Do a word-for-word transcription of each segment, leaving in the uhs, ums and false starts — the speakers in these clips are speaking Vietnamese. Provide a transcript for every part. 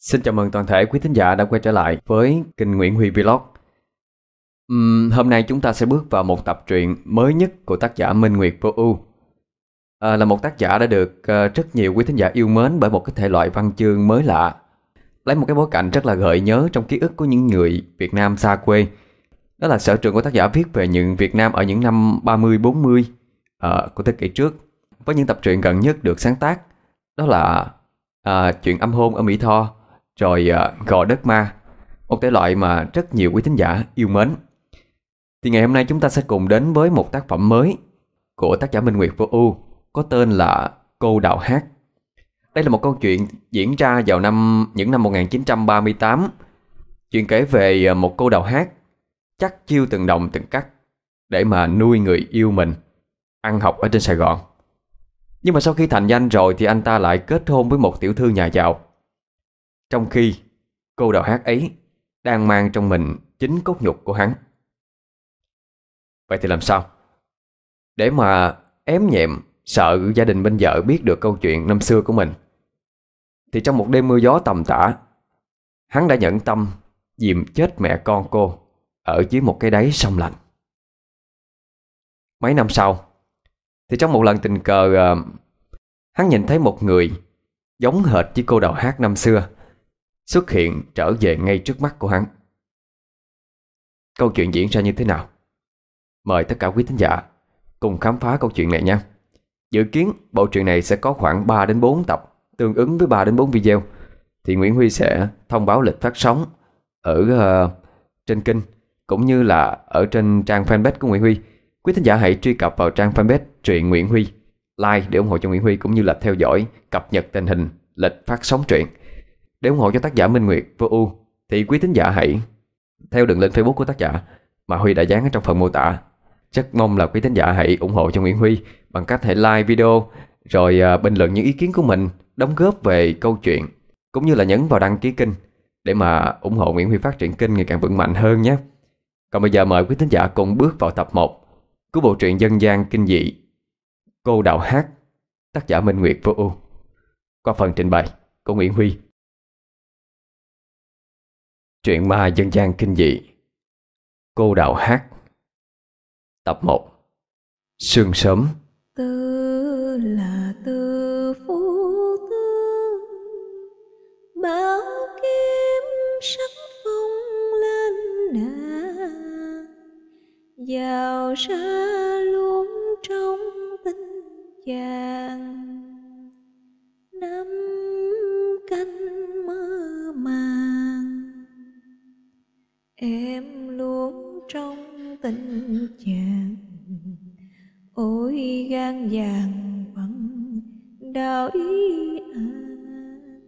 Xin chào mừng toàn thể quý thính giả đã quay trở lại với kênh Nguyễn Huy Vlog. Ừm, hôm nay chúng ta sẽ bước vào một tập truyện mới nhất của tác giả Minh Nguyệt Vô Ưu. À, là một tác giả đã được uh, rất nhiều quý thính giả yêu mến bởi một cái thể loại văn chương mới lạ, lấy một cái bối cảnh rất là gợi nhớ trong ký ức của những người Việt Nam xa quê. Đó là sở trường của tác giả viết về những Việt Nam ở những năm ba mươi bốn mươi uh, của thế kỷ trước. Với những tập truyện gần nhất được sáng tác, đó là uh, chuyện Âm Hôn ở Mỹ Tho, rồi uh, Gò Đất Ma, một thể loại mà rất nhiều quý thính giả yêu mến. Thì ngày hôm nay chúng ta sẽ cùng đến với một tác phẩm mới của tác giả Minh Nguyệt Vô Ưu có tên là Cô Đào Hát. Đây là một câu chuyện diễn ra vào năm những năm một nghìn chín trăm ba mươi tám. Chuyện kể về một cô đào hát chắc chiêu từng đồng từng cắt để mà nuôi người yêu mình ăn học ở trên Sài Gòn. Nhưng mà sau khi thành danh rồi thì anh ta lại kết hôn với một tiểu thư nhà giàu, trong khi cô đào hát ấy đang mang trong mình chính cốt nhục của hắn. Vậy thì làm sao để mà ém nhẹm sợ gia đình bên vợ biết được câu chuyện năm xưa của mình? Thì trong một đêm mưa gió tầm tã, hắn đã nhẫn tâm dìm chết mẹ con cô ở dưới một cái đáy sông lạnh. Mấy năm sau thì trong một lần tình cờ, hắn nhìn thấy một người giống hệt với cô đào hát năm xưa xuất hiện trở về ngay trước mắt của hắn. Câu chuyện diễn ra như thế nào? Mời tất cả quý thính giả cùng khám phá câu chuyện này nha. Dự kiến bộ truyện này sẽ có khoảng ba đến bốn tập, tương ứng với ba đến bốn video. Thì Nguyễn Huy sẽ thông báo lịch phát sóng ở uh, trên kênh, cũng như là ở trên trang fanpage của Nguyễn Huy. Quý thính giả hãy truy cập vào trang fanpage truyện Nguyễn Huy, like để ủng hộ cho Nguyễn Huy, cũng như là theo dõi cập nhật tình hình lịch phát sóng truyện. Để ủng hộ cho tác giả Minh Nguyệt Vô Ưu thì quý thính giả hãy theo đường link Facebook của tác giả mà Huy đã dán ở trong phần mô tả. Rất mong là quý thính giả hãy ủng hộ cho Nguyễn Huy bằng cách hãy like video, rồi uh, bình luận những ý kiến của mình, đóng góp về câu chuyện, cũng như là nhấn vào đăng ký kênh để mà ủng hộ Nguyễn Huy phát triển kênh ngày càng vững mạnh hơn nhé. Còn bây giờ mời quý thính giả cùng bước vào tập một của bộ truyện dân gian kinh dị Cô Đào Hát, tác giả Minh Nguyệt Vô Ưu, qua phần trình bày của Nguyễn Huy. Truyện ma dân gian kinh dị Cô Đào Hát, tập một. Sương sớm. Tư là tư phú tương, bảo kiếm sắc phong lên nà, vào ra luôn trong tình chàng. Năm canh mơ màng, em luôn trong tình chàng. Ôi gan vàng bằng đào ý an.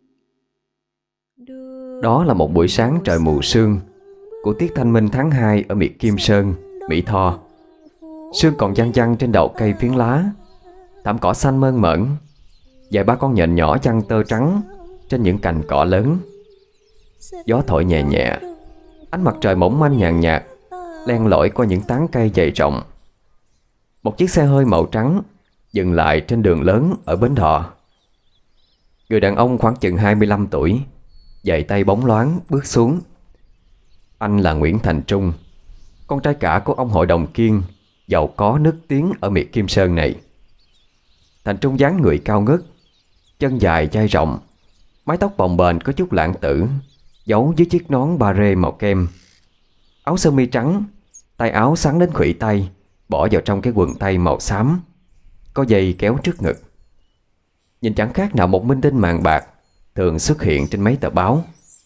Đó là một buổi sáng trời mù sương của tiết thanh minh tháng hai ở miệt Kim Sơn, Mỹ Tho. Sương còn văng văng trên đầu cây phiến lá, thảm cỏ xanh mơn mởn, vài ba con nhện nhỏ chăn tơ trắng trên những cành cỏ lớn. Gió thổi nhẹ nhẹ, ánh mặt trời mỏng manh nhàn nhạt len lỏi qua những tán cây dày rộng. Một chiếc xe hơi màu trắng dừng lại trên đường lớn ở Bến Đò. Người đàn ông khoảng chừng hai mươi lăm tuổi, giày tay bóng loáng bước xuống. Anh là Nguyễn Thành Trung, con trai cả của ông hội đồng Kiên giàu có nức tiếng ở miệt Kim Sơn này. Thành Trung dáng người cao ngất, chân dài vai rộng, mái tóc bồng bềnh có chút lãng tử giấu dưới chiếc nón ba rê màu kem. Áo sơ mi trắng, tay áo xắn đến khuỷu tay, bỏ vào trong cái quần tây màu xám, có dây kéo trước ngực. Nhìn chẳng khác nào một minh tinh màn bạc thường xuất hiện trên mấy tờ báo.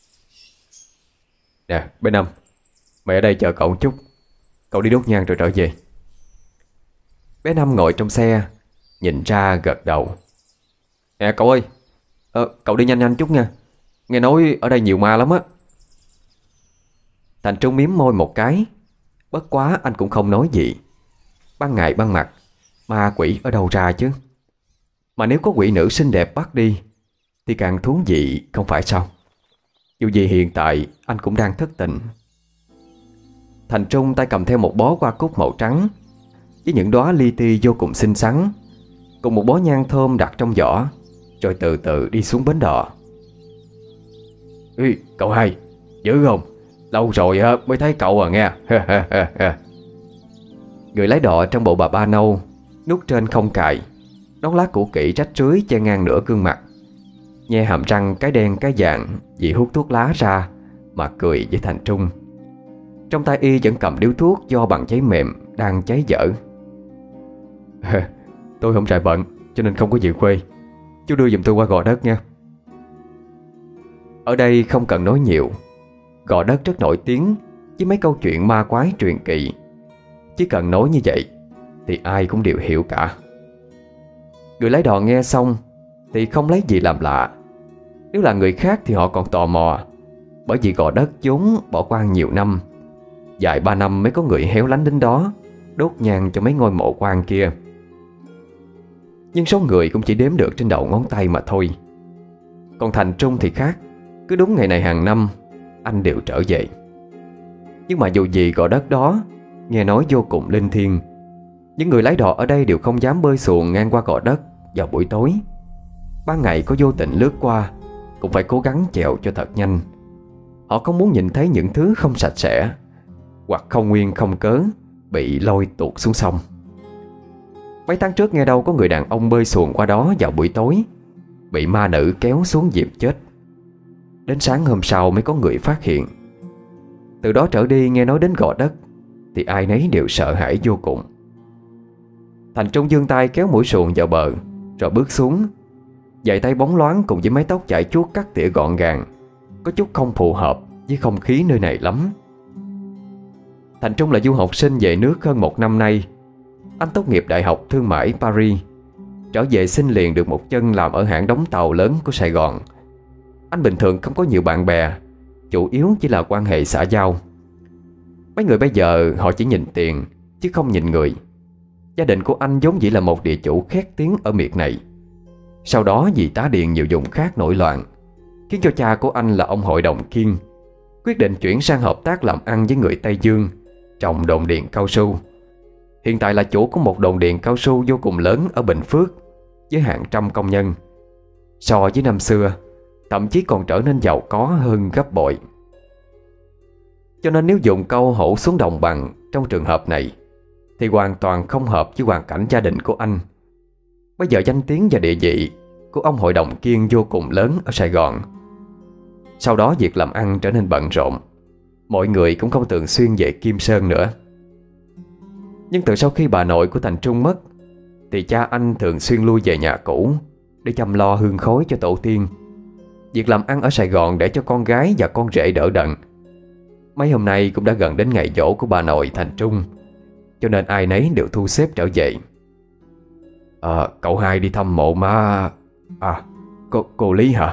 Nè, bé Năm, mẹ ở đây chờ cậu một chút, cậu đi đốt nhang rồi trở về. Bé Năm ngồi trong xe, nhìn ra gật đầu. Nè cậu ơi, ờ, cậu đi nhanh nhanh chút nha, nghe nói ở đây nhiều ma lắm á. Thành Trung mím môi một cái, bất quá anh cũng không nói gì. Ban ngày ban mặt, ma quỷ ở đâu ra chứ? Mà nếu có quỷ nữ xinh đẹp bắt đi thì càng thú vị không phải sao? Dù gì hiện tại anh cũng đang thất tình. Thành Trung tay cầm theo một bó hoa cúc màu trắng với những đóa li ti vô cùng xinh xắn, cùng một bó nhang thơm đặt trong giỏ, rồi từ từ đi xuống bến đò. Ê, cậu hai, dữ không? Lâu rồi á, mới thấy cậu à nghe. Người lái đò trong bộ bà ba nâu, nút trên không cài, nón lá cũ kỹ rách rưới che ngang nửa gương mặt, nhe hàm răng cái đen cái vàng vì hút thuốc lá ra mà cười với Thành Trung. Trong tay y vẫn cầm điếu thuốc do bằng giấy mềm đang cháy dở. Tôi không rại bận cho nên không có về quê. Chú đưa giùm tôi qua Gò Đất nha. Ở đây không cần nói nhiều, Gò Đất rất nổi tiếng với mấy câu chuyện ma quái truyền kỳ. Chỉ cần nói như vậy thì ai cũng đều hiểu cả. Người lái đò nghe xong thì không lấy gì làm lạ. Nếu là người khác thì họ còn tò mò, bởi vì Gò Đất vốn bỏ hoang nhiều năm, dài ba năm mới có người héo lánh đến đó đốt nhang cho mấy ngôi mộ quan kia. Nhưng số người cũng chỉ đếm được trên đầu ngón tay mà thôi. Còn Thành Trung thì khác. Cứ đúng ngày này hàng năm anh đều trở về. Nhưng mà dù gì Gò Đất đó nghe nói vô cùng linh thiêng. Những người lái đò ở đây đều không dám bơi xuồng ngang qua Gò Đất vào buổi tối. Ban ngày có vô tình lướt qua cũng phải cố gắng chèo cho thật nhanh. Họ không muốn nhìn thấy những thứ không sạch sẽ, hoặc không nguyên không cớ bị lôi tuột xuống sông. Mấy tháng trước nghe đâu có người đàn ông bơi xuồng qua đó vào buổi tối, bị ma nữ kéo xuống dìm chết. Đến sáng hôm sau mới có người phát hiện. Từ đó trở đi nghe nói đến Gò Đất thì ai nấy đều sợ hãi vô cùng. Thành Trung giương tay kéo mũi xuồng vào bờ rồi bước xuống. Giày tay bóng loáng cùng với mái tóc chải chuốt cắt tỉa gọn gàng, có chút không phù hợp với không khí nơi này lắm. Thành Trung là du học sinh về nước hơn một năm nay. Anh tốt nghiệp Đại học Thương mại Paris, trở về xin liền được một chân làm ở hãng đóng tàu lớn của Sài Gòn. Anh bình thường không có nhiều bạn bè, chủ yếu chỉ là quan hệ xã giao. Mấy người bây giờ họ chỉ nhìn tiền chứ không nhìn người. Gia đình của anh vốn dĩ là một địa chủ khét tiếng ở miệt này. Sau đó vì tá điền nhiều vùng khác nổi loạn, khiến cho cha của anh là ông Hội đồng Kiên quyết định chuyển sang hợp tác làm ăn với người Tây Dương, trồng đồn điền cao su. Hiện tại là chủ của một đồn điền cao su vô cùng lớn ở Bình Phước với hàng trăm công nhân. So với năm xưa, thậm chí còn trở nên giàu có hơn gấp bội. Cho nên nếu dùng câu hổ xuống đồng bằng trong trường hợp này thì hoàn toàn không hợp với hoàn cảnh gia đình của anh. Bây giờ danh tiếng và địa vị của ông Hội đồng Kiên vô cùng lớn ở Sài Gòn. Sau đó việc làm ăn trở nên bận rộn, mọi người cũng không thường xuyên về Kim Sơn nữa. Nhưng từ sau khi bà nội của Thành Trung mất thì cha anh thường xuyên lui về nhà cũ để chăm lo hương khói cho tổ tiên. Việc làm ăn ở Sài Gòn để cho con gái và con rể đỡ đần. Mấy hôm nay cũng đã gần đến ngày giỗ của bà nội Thành Trung, cho nên ai nấy đều thu xếp trở về. À, cậu hai đi thăm mộ má... À, cô, cô Lý hả?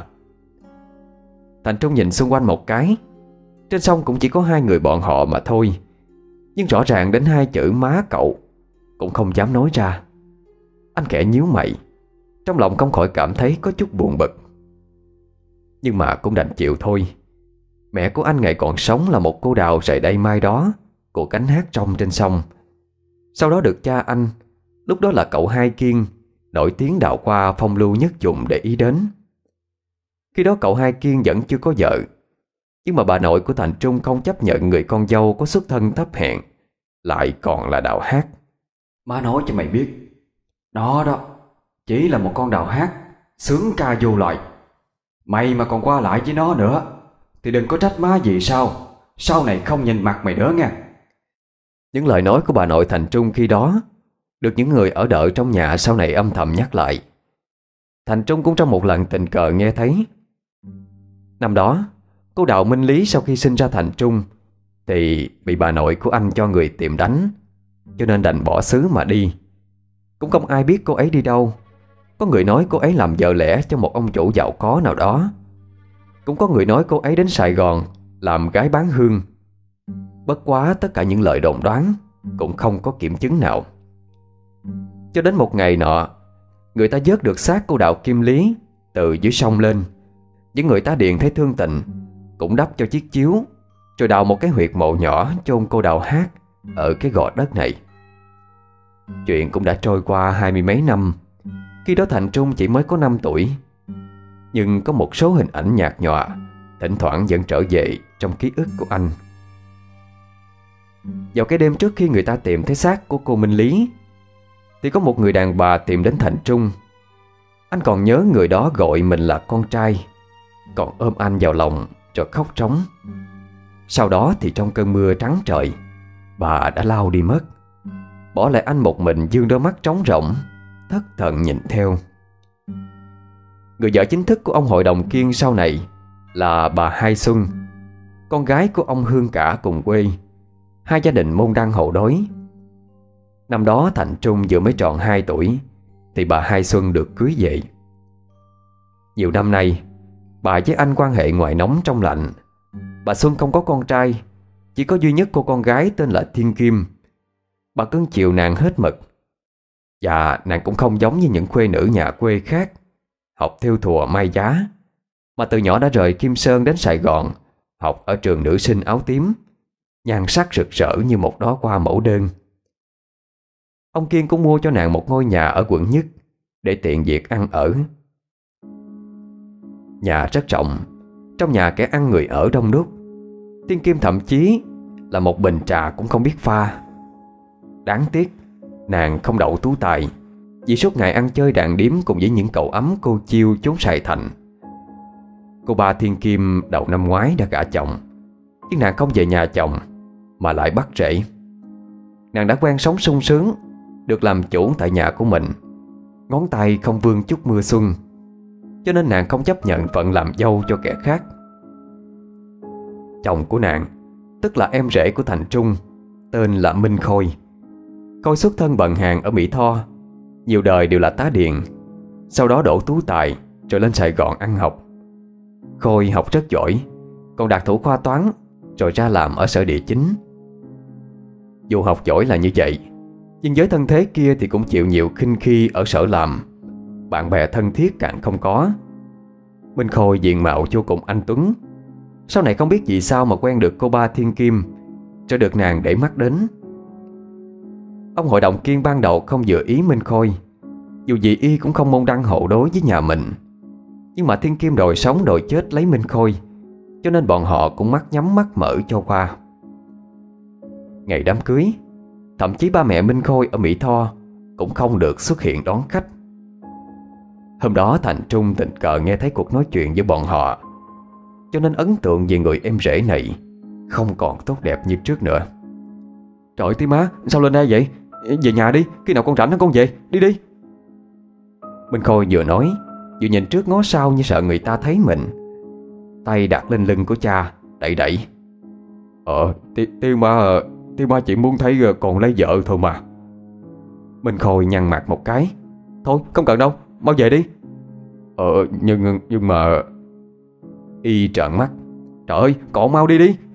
Thành Trung nhìn xung quanh một cái. Trên sông cũng chỉ có hai người bọn họ mà thôi. Nhưng rõ ràng đến hai chữ má cậu cũng không dám nói ra. Anh khẽ nhíu mày, trong lòng không khỏi cảm thấy có chút buồn bực. Nhưng mà cũng đành chịu thôi. Mẹ của anh ngày còn sống là một cô đào rày đây mai đó của cánh hát trong trên sông. Sau đó được cha anh, lúc đó là cậu Hai Kiên, nổi tiếng đào hoa phong lưu nhất vùng để ý đến. Khi đó cậu Hai Kiên vẫn chưa có vợ, nhưng mà bà nội của Thành Trung không chấp nhận người con dâu có xuất thân thấp hèn, lại còn là đào hát. Má nói cho mày biết, nó đó chỉ là một con đào hát, sướng ca vô loại. Mày mà còn qua lại với nó nữa thì đừng có trách má gì sao sau này không nhìn mặt mày nữa nha. Những lời nói của bà nội Thành Trung khi đó được những người ở đợi trong nhà sau này âm thầm nhắc lại. Thành Trung cũng trong một lần tình cờ nghe thấy. Năm đó cô Đào Minh Lý sau khi sinh ra Thành Trung thì bị bà nội của anh cho người tìm đánh, cho nên đành bỏ xứ mà đi. Cũng không ai biết cô ấy đi đâu. Có người nói cô ấy làm vợ lẽ cho một ông chủ giàu có nào đó. Cũng có người nói cô ấy đến Sài Gòn làm gái bán hương. Bất quá tất cả những lời đồn đoán cũng không có kiểm chứng nào. Cho đến một ngày nọ, người ta vớt được xác cô Đào Kim Lý từ dưới sông lên. Những người tá điền thấy thương tình cũng đắp cho chiếc chiếu, rồi đào một cái huyệt mộ nhỏ chôn cô Đào hát ở cái Gò Đất này. Chuyện cũng đã trôi qua hai mươi mấy năm. Khi đó Thành Trung chỉ mới có năm tuổi. Nhưng có một số hình ảnh nhạt nhòa thỉnh thoảng vẫn trở về trong ký ức của anh. Vào cái đêm trước khi người ta tìm thấy xác của cô Minh Lý, thì có một người đàn bà tìm đến Thành Trung. Anh còn nhớ người đó gọi mình là con trai, còn ôm anh vào lòng rồi khóc trống. Sau đó thì trong cơn mưa trắng trời, bà đã lao đi mất, bỏ lại anh một mình dương đôi mắt trống rỗng, thất thần nhìn theo. Người vợ chính thức của ông hội đồng Kiên sau này là bà Hai Xuân, con gái của ông Hương Cả cùng quê, hai gia đình môn đăng hộ đối. Năm đó Thành Trung vừa mới tròn hai tuổi thì bà Hai Xuân được cưới về. Nhiều năm nay, bà với anh quan hệ ngoài nóng trong lạnh. Bà Xuân không có con trai, chỉ có duy nhất cô con gái tên là Thiên Kim. Bà cưng chiều nàng hết mực. Và nàng cũng không giống như những khuê nữ nhà quê khác học thêu thùa may giá, mà từ nhỏ đã rời Kim Sơn đến Sài Gòn học ở trường nữ sinh áo tím, nhan sắc rực rỡ như một đóa hoa mẫu đơn. Ông Kiên cũng mua cho nàng một ngôi nhà ở quận Nhất để tiện việc ăn ở. Nhà rất rộng, trong nhà kẻ ăn người ở đông đúc. Thiên Kim thậm chí là một bình trà cũng không biết pha. Đáng tiếc nàng không đậu tú tài, vì suốt ngày ăn chơi đàn điếm cùng với những cậu ấm cô chiêu chốn Sài Thành. Cô ba Thiên Kim đầu năm ngoái đã gả chồng, nhưng nàng không về nhà chồng mà lại bắt rễ. Nàng đã quen sống sung sướng, được làm chủ tại nhà của mình, ngón tay không vương chút mưa xuân, cho nên nàng không chấp nhận phận làm dâu cho kẻ khác. Chồng của nàng, tức là em rể của Thành Trung, tên là Minh Khôi. Khôi xuất thân bần hàn ở Mỹ Tho, nhiều đời đều là tá điền, sau đó đỗ tú tài rồi lên Sài Gòn ăn học. Khôi học rất giỏi, còn đạt thủ khoa toán, rồi ra làm ở sở địa chính. Dù học giỏi là như vậy, nhưng với thân thế kia thì cũng chịu nhiều khinh khi ở sở làm, bạn bè thân thiết càng không có. Minh Khôi diện mạo vô cùng anh tuấn, sau này không biết vì sao mà quen được cô ba Thiên Kim, cho được nàng để mắt đến. Ông hội đồng Kiên ban đầu không vừa ý Minh Khôi, dù gì y cũng không môn đăng hộ đối với nhà mình. Nhưng mà Thiên Kim đòi sống đòi chết lấy Minh Khôi, cho nên bọn họ cũng mắt nhắm mắt mở cho qua. Ngày đám cưới, thậm chí ba mẹ Minh Khôi ở Mỹ Tho cũng không được xuất hiện đón khách. Hôm đó Thành Trung tình cờ nghe thấy cuộc nói chuyện giữa bọn họ, cho nên ấn tượng về người em rể này không còn tốt đẹp như trước nữa. Trời ơi tí má, sao lên đây vậy? Về nhà đi, khi nào con rảnh nó con về, đi đi. Minh Khôi vừa nói vừa nhìn trước ngó sau như sợ người ta thấy mình. Tay đặt lên lưng của cha, đẩy đẩy. Ờ, Tiêu ma, Tiêu ma chỉ muốn thấy còn lấy vợ thôi mà. Minh Khôi nhăn mặt một cái. Thôi, không cần đâu, mau về đi. Ờ, nhưng, nhưng mà... Y trợn mắt. Trời ơi, cậu mau đi đi.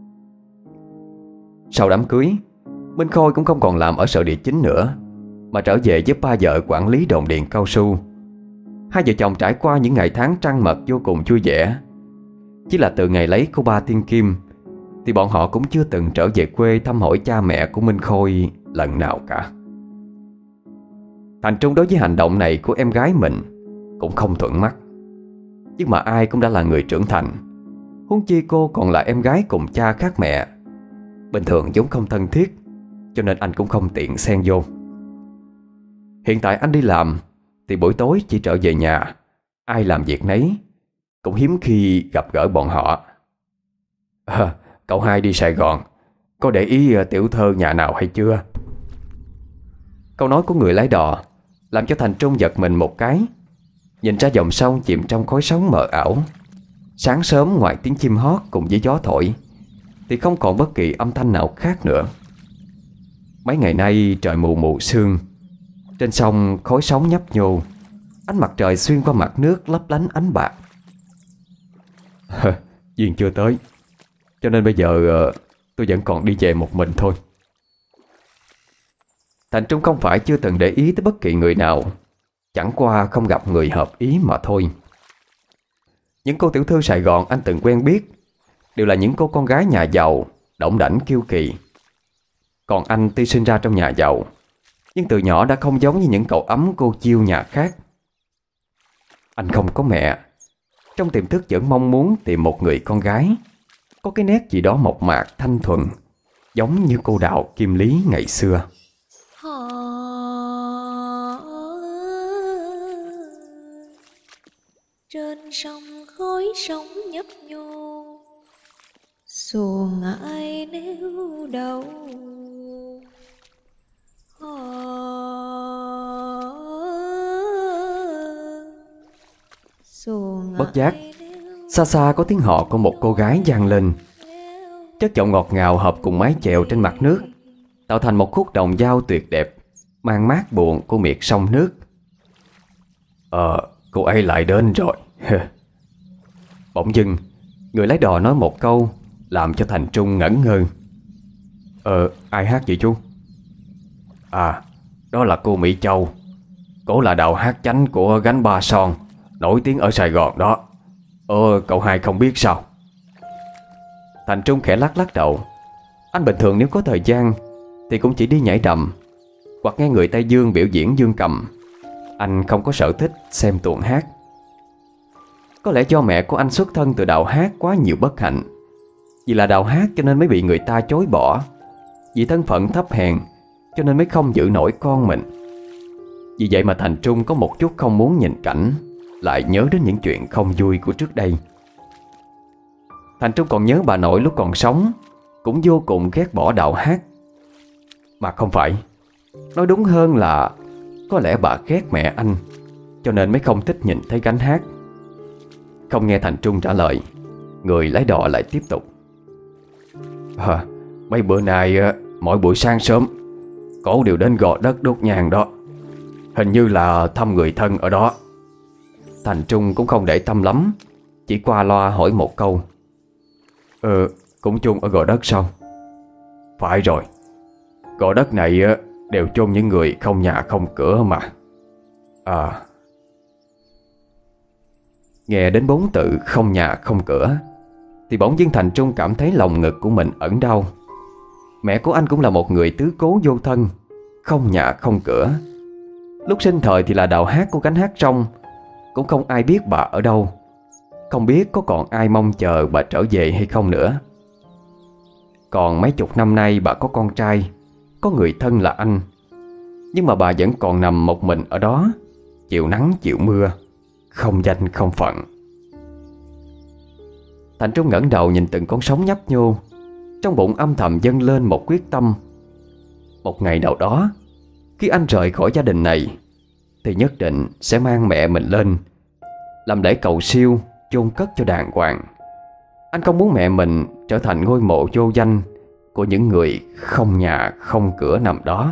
Sau đám cưới, Minh Khôi cũng không còn làm ở sở địa chính nữa, mà trở về giúp ba vợ quản lý đồn điện cao su. Hai vợ chồng trải qua những ngày tháng trăng mật vô cùng vui vẻ. Chỉ là từ ngày lấy cô ba Thiên Kim thì bọn họ cũng chưa từng trở về quê thăm hỏi cha mẹ của Minh Khôi lần nào cả. Thành Trung đối với hành động này của em gái mình cũng không thuận mắt. Nhưng mà ai cũng đã là người trưởng thành, huống chi cô còn là em gái cùng cha khác mẹ, bình thường vốn không thân thiết, cho nên anh cũng không tiện xen vô. Hiện tại anh đi làm thì buổi tối chỉ trở về nhà, ai làm việc nấy, cũng hiếm khi gặp gỡ bọn họ. À, cậu hai đi Sài Gòn, có để ý tiểu thơ nhà nào hay chưa? Câu nói của người lái đò làm cho Thành Trung giật mình một cái. Nhìn ra dòng sông chìm trong khói sóng mờ ảo. Sáng sớm ngoài tiếng chim hót cùng với gió thổi thì không còn bất kỳ âm thanh nào khác nữa. Mấy ngày nay trời mù mù sương, trên sông khói sóng nhấp nhô, ánh mặt trời xuyên qua mặt nước lấp lánh ánh bạc. Duyên chưa tới, cho nên bây giờ tôi vẫn còn đi về một mình thôi. Thành Trung không phải chưa từng để ý tới bất kỳ người nào, chẳng qua không gặp người hợp ý mà thôi. Những cô tiểu thư Sài Gòn anh từng quen biết đều là những cô con gái nhà giàu, đỏng đảnh kiêu kỳ. Còn anh tuy sinh ra trong nhà giàu, nhưng từ nhỏ đã không giống như những cậu ấm cô chiêu nhà khác. Anh không có mẹ, trong tiềm thức vẫn mong muốn tìm một người con gái có cái nét gì đó mộc mạc thanh thuần, giống như cô Đào Kim Lý ngày xưa. Họ trên sông khói sóng nhấp nhô, xuồng ai neo đầu. Họ xuồng Bất giác, ai neo xa xa có tiếng họ của một cô gái vang lên. Chất giọng ngọt ngào hợp cùng mái chèo trên mặt nước, tạo thành một khúc đồng dao tuyệt đẹp, mang mát buồn của miệt sông nước. Ờ, cô ấy lại đến rồi. Bỗng dưng, người lái đò nói một câu làm cho Thành Trung ngẩn ngơ. Ờ, ai hát vậy chú? À, đó là cô Mỹ Châu. Cổ là đạo hát chánh của gánh Ba Son, nổi tiếng ở Sài Gòn đó. Ờ, cậu hai không biết sao? Thành Trung khẽ lắc lắc đầu. Anh bình thường nếu có thời gian thì cũng chỉ đi nhảy đầm hoặc nghe người Tây Dương biểu diễn dương cầm. Anh không có sở thích xem tuồng hát. Có lẽ do mẹ của anh xuất thân từ đạo hát quá nhiều bất hạnh. Vì là đạo hát cho nên mới bị người ta chối bỏ. Vì thân phận thấp hèn cho nên mới không giữ nổi con mình. Vì vậy mà Thành Trung có một chút không muốn nhìn cảnh, lại nhớ đến những chuyện không vui của trước đây. Thành Trung còn nhớ bà nội lúc còn sống cũng vô cùng ghét bỏ đạo hát. Mà không phải, nói đúng hơn là có lẽ bà ghét mẹ anh, cho nên mới không thích nhìn thấy gánh hát. Không nghe Thành Trung trả lời, người lái đò lại tiếp tục. À, mấy bữa nay mỗi buổi sáng sớm cổ đều đến Gò Đất đốt nhang đó. Hình như là thăm người thân ở đó. Thành Trung cũng không để tâm lắm, chỉ qua loa hỏi một câu. Ờ, cũng chôn ở Gò Đất sao? Phải rồi, Gò Đất này đều chôn những người không nhà không cửa mà. À. Nghe đến bốn từ không nhà không cửa thì bỗng dưng Thành Trung cảm thấy lòng ngực của mình ẩn đau. Mẹ của anh cũng là một người tứ cố vô thân, không nhà không cửa. Lúc sinh thời thì là đạo hát của gánh hát trong, cũng không ai biết bà ở đâu, không biết có còn ai mong chờ bà trở về hay không nữa. Còn mấy chục năm nay bà có con trai, có người thân là anh, nhưng mà bà vẫn còn nằm một mình ở đó, chịu nắng chịu mưa, không danh không phận. Thành Trung ngẩng đầu nhìn từng con sóng nhấp nhô, trong bụng âm thầm dâng lên một quyết tâm. Một ngày nào đó, khi anh rời khỏi gia đình này, thì nhất định sẽ mang mẹ mình lên, làm lễ cầu siêu, chôn cất cho đàng hoàng. Anh không muốn mẹ mình trở thành ngôi mộ vô danh của những người không nhà không cửa nằm đó.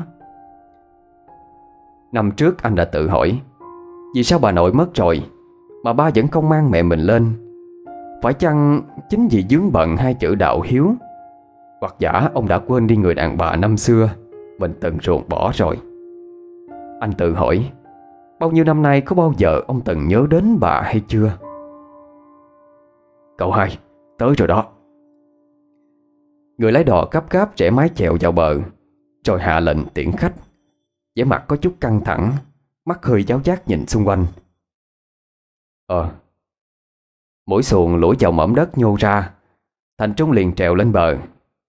Năm trước anh đã tự hỏi, vì sao bà nội mất rồi mà ba vẫn không mang mẹ mình lên? Phải chăng chính vì vướng bận hai chữ đạo hiếu, hoặc giả ông đã quên đi người đàn bà năm xưa mình từng ruồng bỏ rồi? Anh tự hỏi, bao nhiêu năm nay có bao giờ ông từng nhớ đến bà hay chưa? Cậu hai, tới rồi đó. Người lái đò gấp gáp rẽ mái chèo vào bờ, rồi hạ lệnh tiễn khách. vẻ mặt có chút căng thẳng, mắt hơi giáo giác nhìn xung quanh. Ờ Mũi xuồng lủi vào mỏm đất nhô ra. Thành Trung liền trèo lên bờ.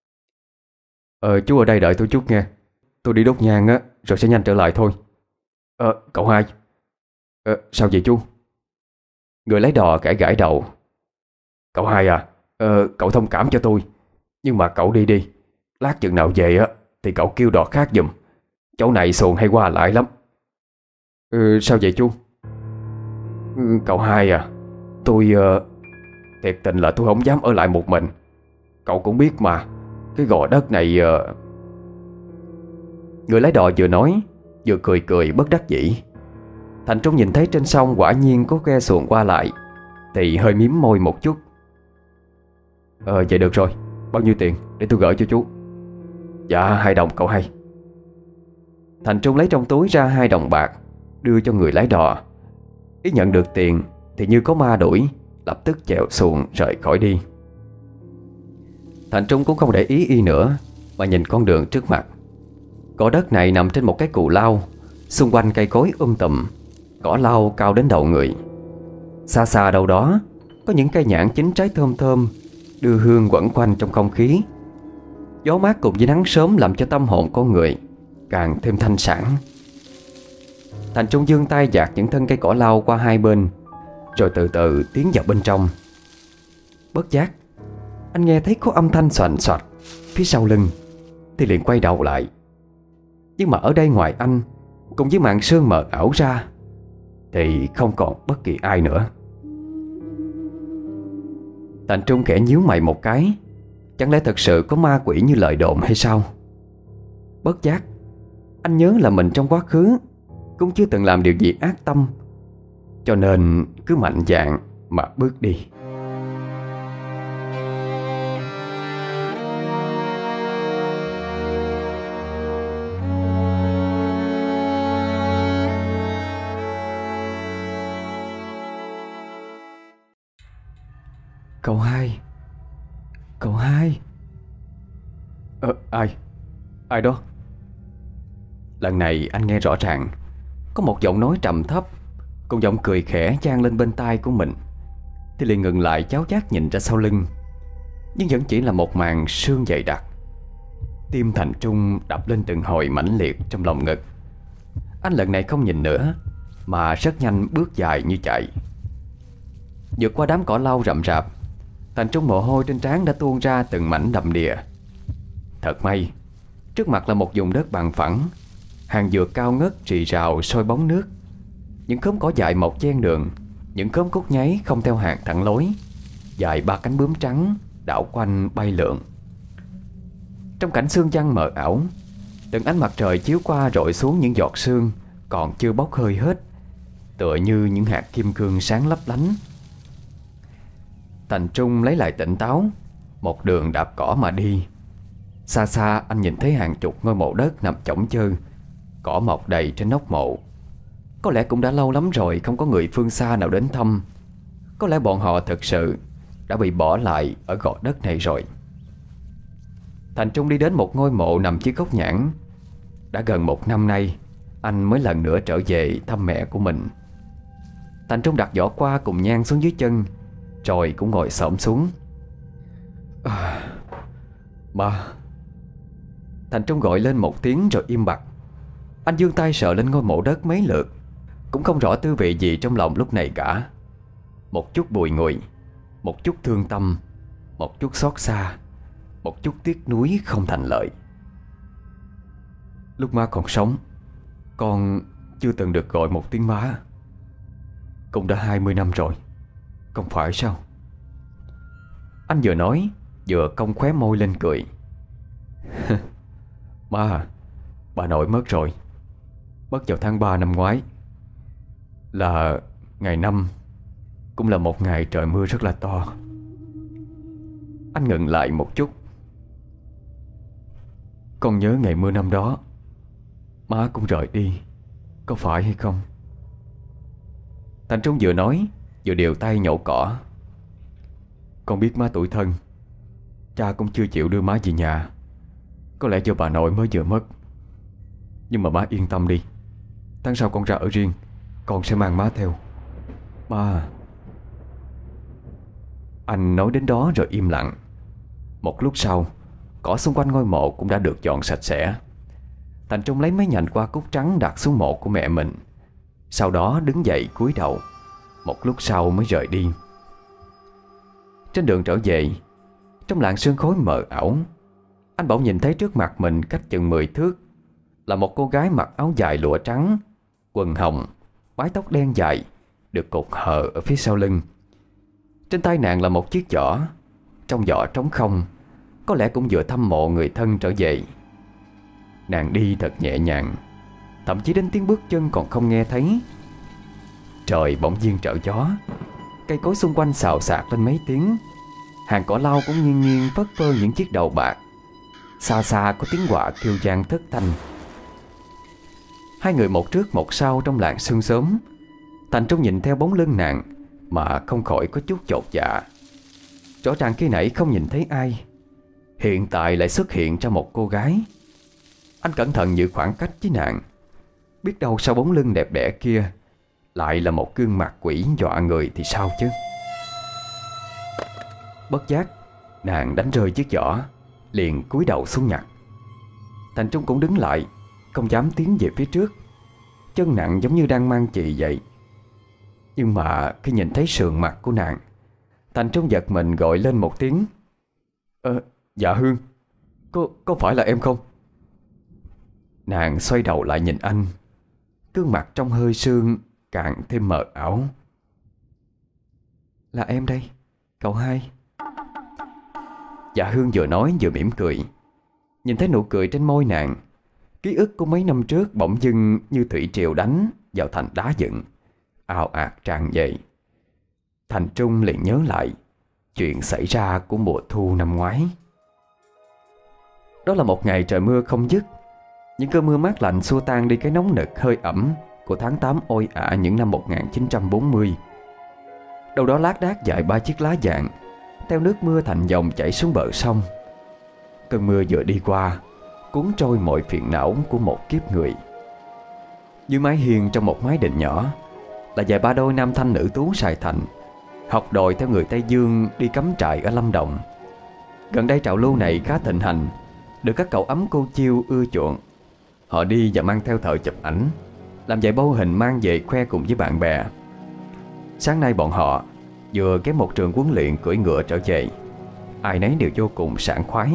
Ờ chú ở đây đợi tôi chút nghe. Tôi đi đốt nhang á, rồi sẽ nhanh trở lại thôi. Ờ cậu hai. Ờ sao vậy chú? Người lấy đò gãi gãi đầu. Cậu hai à, ờ, cậu thông cảm cho tôi, nhưng mà cậu đi đi. Lát chừng nào về á thì cậu kêu đò khác giùm. Chỗ này xuồng hay qua lại lắm. Ừ, sao vậy chú? Ừ, cậu hai à, tôi uh, thiệt tình là tôi không dám ở lại một mình. Cậu cũng biết mà, cái gò đất này uh... Người lái đò vừa nói vừa cười cười bất đắc dĩ. Thành Trung nhìn thấy trên sông quả nhiên có ghe xuồng qua lại thì hơi miếm môi một chút. Ờ vậy được rồi, bao nhiêu tiền để tôi gửi cho chú? Dạ hai đồng cậu hai. Thành Trung lấy trong túi ra hai đồng bạc đưa cho người lái đò. Ý nhận được tiền thì như có ma đuổi, lập tức chèo xuồng rời khỏi đi. Thành Trung cũng không để ý y nữa, mà nhìn con đường trước mặt. Cỏ đất này nằm trên một cái cù lao, xung quanh cây cối um tùm, cỏ lau cao đến đầu người. Xa xa đâu đó Có những cây nhãn chín trái thơm thơm, đưa hương quẩn quanh trong không khí. Gió mát cùng với nắng sớm làm cho tâm hồn con người càng thêm thanh sảng. Thành Trung giương tay dạt những thân cây cỏ lau qua hai bên, rồi từ từ tiến vào bên trong. Bất giác anh nghe thấy có âm thanh xoành xoạch phía sau lưng, thì liền quay đầu lại. Nhưng mà ở đây ngoài anh cùng với màn sương mờ ảo ra thì không còn bất kỳ ai nữa. Thành Trung khẽ nhíu mày một cái. Chẳng lẽ thật sự có ma quỷ như lời đồn hay sao? Bất giác anh nhớ là mình trong quá khứ cũng chưa từng làm điều gì ác tâm, cho nên cứ mạnh dạn mà bước đi. Cậu hai, cậu hai. Ờ, ai? Ai đó? Lần này anh nghe rõ ràng có một giọng nói trầm thấp cùng giọng cười khẽ vang lên bên tai của mình. Thì liền ngừng lại cháo chát nhìn ra sau lưng, nhưng vẫn chỉ là một màn sương dày đặc. Tim Thành Trung đập lên từng hồi mãnh liệt trong lòng ngực. Anh lần này không nhìn nữa, mà rất nhanh bước dài như chạy. Vượt qua đám cỏ lau rậm rạp, Thành Trung mồ hôi trên trán đã tuôn ra từng mảnh đầm đìa. Thật may, trước mặt là một vùng đất bằng phẳng, hàng dừa cao ngất rì rào soi bóng nước. Những khóm cỏ dại mọc ven đường, những khóm cúc nháy không theo hàng thẳng lối, dài ba cánh bướm trắng đảo quanh bay lượn. Trong cảnh sương trăng mờ ảo, từng ánh mặt trời chiếu qua rọi xuống những giọt sương còn chưa bốc hơi hết, tựa như những hạt kim cương sáng lấp lánh. Thành Trung lấy lại tỉnh táo, một đường đạp cỏ mà đi. Xa xa anh nhìn thấy hàng chục ngôi mộ đất nằm chõng chơ, cỏ mọc đầy trên nóc mộ. Có lẽ cũng đã lâu lắm rồi không có người phương xa nào đến thăm. Có lẽ bọn họ thực sự đã bị bỏ lại ở gò đất này rồi. Thành Trung đi đến một ngôi mộ nằm dưới gốc nhãn. Đã gần một năm nay anh mới lần nữa trở về thăm mẹ của mình. Thành Trung đặt giỏ qua cùng nhang xuống dưới chân, rồi cũng ngồi xổm xuống. à, Ba. Thành Trung gọi lên một tiếng rồi im bặt. Anh giương tay sờ lên ngôi mộ đất mấy lượt, cũng không rõ tư vị gì trong lòng lúc này cả. Một chút bùi ngùi, một chút thương tâm, một chút xót xa, một chút tiếc nuối không thành lời. Lúc má còn sống, con chưa từng được gọi một tiếng má. Cũng đã hai mươi năm rồi, không phải sao? Anh vừa nói vừa cong khóe môi lên cười. Má, bà nội mất rồi. Mất vào tháng ba năm ngoái. Là ngày năm, cũng là một ngày trời mưa rất là to. Anh ngừng lại một chút. Con nhớ ngày mưa năm đó má cũng rời đi, có phải hay không? Thành Trung vừa nói vừa điều tay nhổ cỏ. Con biết má tủi thân, cha cũng chưa chịu đưa má về nhà. Có lẽ do bà nội mới vừa mất. Nhưng mà má yên tâm đi, tháng sau con ra ở riêng, con sẽ mang má theo. Má. Anh nói đến đó rồi im lặng. Một lúc sau, cỏ xung quanh ngôi mộ cũng đã được dọn sạch sẽ. Thành Trung lấy mấy nhành hoa cúc trắng đặt xuống mộ của mẹ mình, sau đó đứng dậy cúi đầu. Một lúc sau mới rời đi. Trên đường trở về, trong làn sương khói mờ ảo, anh bỗng nhìn thấy trước mặt mình cách chừng mười thước là một cô gái mặc áo dài lụa trắng, quần hồng, mái tóc đen dài, được cột hờ ở phía sau lưng. Trên tay nàng là một chiếc giỏ. Trong giỏ trống không, có lẽ cũng vừa thăm mộ người thân trở về. Nàng đi thật nhẹ nhàng, thậm chí đến tiếng bước chân còn không nghe thấy. Trời bỗng nhiên trở gió, cây cối xung quanh xào xạc lên mấy tiếng. Hàng cỏ lau cũng nghiêng nghiêng phất phơ những chiếc đầu bạc. Xa xa có tiếng quạ kêu vang thất thanh. Hai người một trước một sau trong làn sương sớm. Thành Trung nhìn theo bóng lưng nàng mà không khỏi có chút chột dạ. Rõ ràng khi nãy không nhìn thấy ai, hiện tại lại xuất hiện ra một cô gái. Anh cẩn thận giữ khoảng cách với nàng, biết đâu sau bóng lưng đẹp đẽ kia lại là một gương mặt quỷ dọa người thì sao chứ. Bất giác nàng đánh rơi chiếc giỏ, liền cúi đầu xuống nhặt. Thành Trung cũng đứng lại, không dám tiến về phía trước, chân nặng giống như đang mang chì vậy. Nhưng mà khi nhìn thấy sườn mặt của nàng, Thành Trung giật mình gọi lên một tiếng: Ờ, dạ Hương, có, có phải là em không? Nàng xoay đầu lại nhìn anh, gương mặt trong hơi sương càng thêm mờ ảo. Là em đây, cậu hai. Dạ Hương vừa nói vừa mỉm cười. Nhìn thấy nụ cười trên môi nàng, ký ức của mấy năm trước bỗng dưng như thủy triều đánh vào thành đá dựng, ào ạt tràn về. Thành Trung liền nhớ lại chuyện xảy ra của mùa thu năm ngoái. Đó là một ngày trời mưa không dứt. Những cơn mưa mát lạnh xua tan đi cái nóng nực hơi ẩm của tháng tám oi ả những năm một nghìn chín trăm bốn mươi. Đâu đó lác đác vài ba chiếc lá vàng theo nước mưa thành dòng chảy xuống bờ sông. Cơn mưa vừa đi qua, cuốn trôi mọi phiền não của một kiếp người. Dưới mái hiên trong một mái đình nhỏ là vài ba đôi nam thanh nữ tú Sài Thành, học đòi theo người Tây Dương đi cắm trại ở Lâm Đồng. Gần đây trào lưu này khá thịnh hành, được các cậu ấm cô chiêu ưa chuộng. Họ đi và mang theo thợ chụp ảnh, làm vài bô hình mang về khoe cùng với bạn bè. Sáng nay bọn họ vừa ghé một trường huấn luyện cưỡi ngựa trở về, ai nấy đều vô cùng sảng khoái.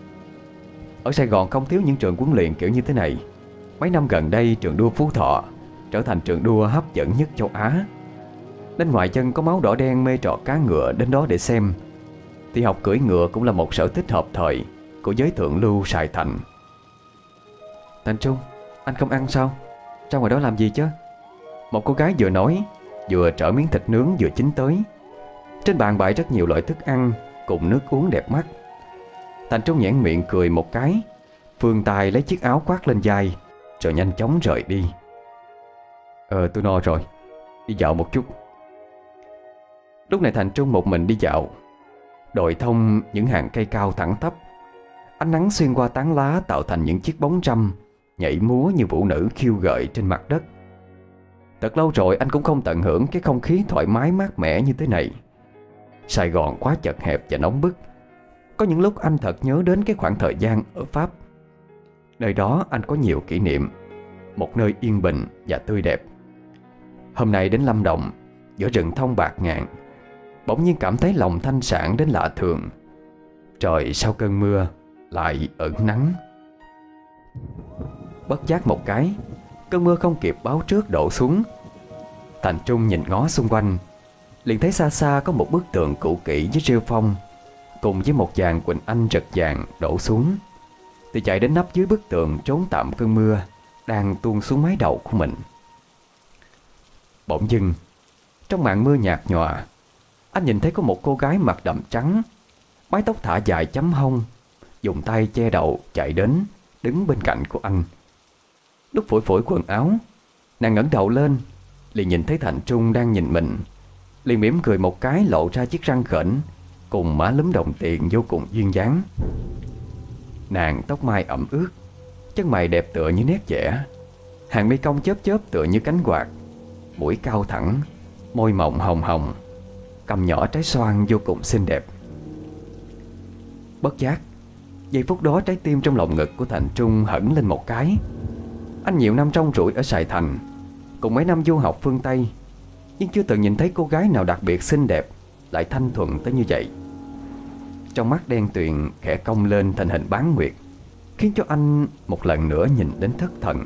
Ở Sài Gòn không thiếu những trường huấn luyện kiểu như thế này. Mấy năm gần đây trường đua Phú Thọ trở thành trường đua hấp dẫn nhất châu Á, nên ngoài chân có máu đỏ đen mê trọ cá ngựa đến đó để xem, thì học cưỡi ngựa cũng là một sở thích hợp thời của giới thượng lưu Sài Thành. Thành Trung, anh không ăn sao? Ra ngoài đó làm gì chứ? Một cô gái vừa nói vừa trở miếng thịt nướng vừa chín tới. Trên bàn bày rất nhiều loại thức ăn cùng nước uống đẹp mắt. Thành Trung nhoẻn miệng cười một cái, vươn tay lấy chiếc áo khoác lên vai, rồi nhanh chóng rời đi. Ờ tôi no rồi, đi dạo một chút. Lúc này Thành Trung một mình đi dạo, đồi thông những hàng cây cao thẳng tắp. Ánh nắng xuyên qua tán lá tạo thành những chiếc bóng râm nhảy múa như vũ nữ khiêu gợi trên mặt đất. Thật lâu rồi anh cũng không tận hưởng cái không khí thoải mái mát mẻ như thế này. Sài Gòn quá chật hẹp và nóng bức. Có những lúc anh thật nhớ đến cái khoảng thời gian ở Pháp. Nơi đó anh có nhiều kỷ niệm, một nơi yên bình và tươi đẹp. Hôm nay đến Lâm Đồng, giữa rừng thông bạc ngàn, bỗng nhiên cảm thấy lòng thanh sảng đến lạ thường. Trời sau cơn mưa lại ẩn nắng. Bất giác một cái, cơn mưa không kịp báo trước đổ xuống. Thành Trung nhìn ngó xung quanh, liền thấy xa xa có một bức tượng cũ kỹ với rêu phong, cùng với một dàn quỳnh anh rực vàng đổ xuống, thì chạy đến nấp dưới bức tượng trốn tạm cơn mưa đang tuôn xuống mái đầu của mình. Bỗng dưng, trong màn mưa nhạt nhòa, anh nhìn thấy có một cô gái mặc đầm trắng, mái tóc thả dài chấm hông, dùng tay che đầu chạy đến, đứng bên cạnh của anh. Lúc phủi phủi quần áo, nàng ngẩng đầu lên, liền nhìn thấy Thành Trung đang nhìn mình, liền mỉm cười một cái, lộ ra chiếc răng khểnh cùng má lúm đồng tiền vô cùng duyên dáng. Nàng tóc mai ẩm ướt, chân mày đẹp tựa như nét vẽ, hàng mi cong chớp chớp tựa như cánh quạt, mũi cao thẳng, môi mọng hồng hồng, cằm nhỏ trái xoan vô cùng xinh đẹp. Bất giác, giây phút đó trái tim trong lòng ngực của Thành Trung hẫng lên một cái. Anh nhiều năm rong ruổi ở Sài Thành, cùng mấy năm du học phương Tây, nhưng chưa từng nhìn thấy cô gái nào đặc biệt xinh đẹp lại thanh thuần tới như vậy. Trong mắt đen tuyền khẽ cong lên thành hình bán nguyệt, khiến cho anh một lần nữa nhìn đến thất thần.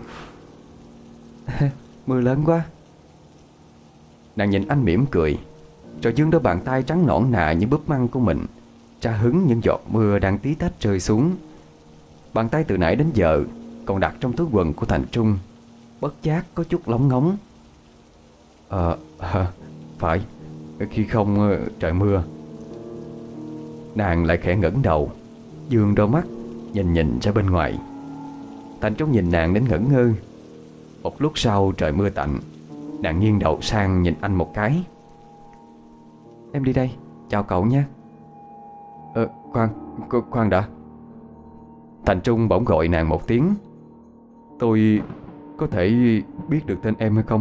Mưa lớn quá. Nàng nhìn anh mỉm cười, rồi giương đôi bàn tay trắng nõn nà như búp măng của mình tra hứng những giọt mưa đang tí tách rơi xuống. Bàn tay từ nãy đến giờ còn đặt trong túi quần của Thành Trung bất giác có chút lóng ngóng. Ờ, à, phải, khi không trời mưa. Nàng lại khẽ ngẩng đầu, dương đôi mắt nhìn nhìn ra bên ngoài. Thành Trung nhìn nàng đến ngẩn ngơ. Một lúc sau trời mưa tạnh, nàng nghiêng đầu sang nhìn anh một cái. Em đi đây, chào cậu nha. Ờ, khoan, khoan đã. Thành Trung bỗng gọi nàng một tiếng. Tôi có thể biết được tên em hay không?